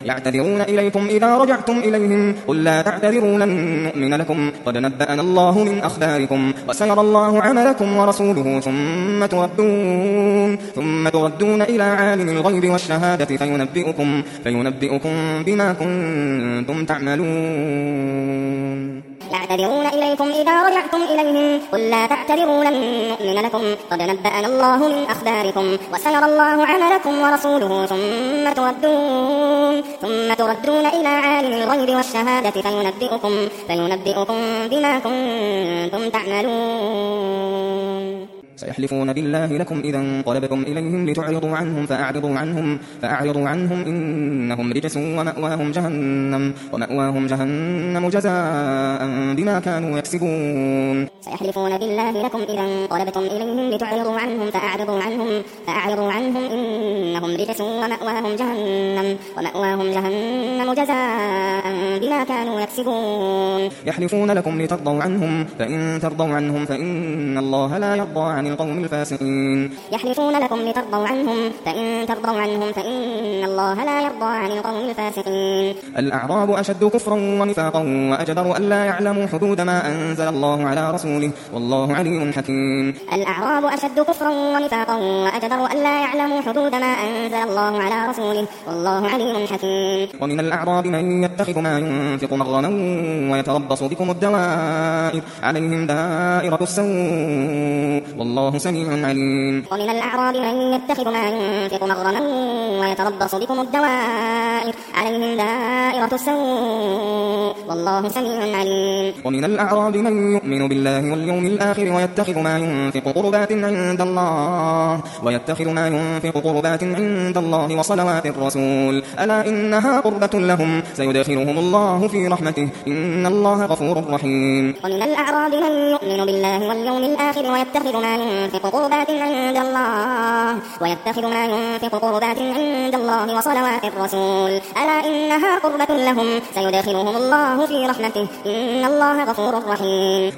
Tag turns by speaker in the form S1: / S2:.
S1: يعتذرون إليكم إذا رجعتم إليهم قل لا تعتذروا لن نؤمن لكم قد نبأنا الله من أخباركم وسيرى الله عملكم ورسوله ثم تردون إلى عالم الغيب والشهادة فينبئكم بما كنتم تعملون.
S2: يعتذرون إليكم إذا رجعتم إليهم قل لا تعتذروا لن نؤمن لكم قد نبأنا الله من أخباركم وسيرى الله عملكم ورسوله ثم تردون إلى عالم الغيب والشهادة فينبئكم بما كنتم تعملون.
S1: سيحلفون بالله لكم إذا انقلبتم إليهم لتعرضوا عنهم فأعرضوا عنهم إنهم رجس ومأواهم جهنم جزاء بما كانوا يكسبون.
S2: سيحلفون بالله لكم إذا انقلبتم إليهم لتعرضوا عنهم فأعرضوا عنهم إنهم رجس ومأواهم جهنم جزاء بما كانوا يكسبون.
S1: يحلفون لكم لترضوا عنهم فإن ترضوا عنهم فإن الله لا يرضى عن القوم الفاسقين.
S2: يحلفون لكم لترضوا عنهم فإن ترضوا عنهم فإن الله لا يرضى عن القوم الفاسقين.
S1: الأعراب أشد كفرا ونفاقا وأجدر أن لا يعلموا حدود ما أنزل الله على رسوله والله عليم حكيم.
S2: الأعراب أشد كفرا ونفاقا وأجدر أن لا يعلموا حدود ما أنزل الله على رسوله والله عليم حكيم.
S1: ومن الأعراب من يتخذ ما ينفق مغرما ويتربص بكم الدوائر عليهم دائرة السوء والله سميع عليم.
S2: ومن الأعراب من يتخذ ما ينفق مغرما ويتربص بكم الدوائر عليهم دائرة السوء والله سميع عليم.
S1: ومن الأعراب من يؤمن بالله واليوم الآخر ويتخذ ما ينفق قربات عند الله وصلوات الرسول ألا إنها قربة لهم سيدخلهم الله في رحمته إن الله غفور رحيم.
S2: ومن الأعراب من يؤمن بالله واليوم الآخر ويتخذ ما ينفق قربات عند الله وصلوات الرسول ألا إنها قربة لهم سيدخلهم الله في رحمته إن الله غفور رحيم.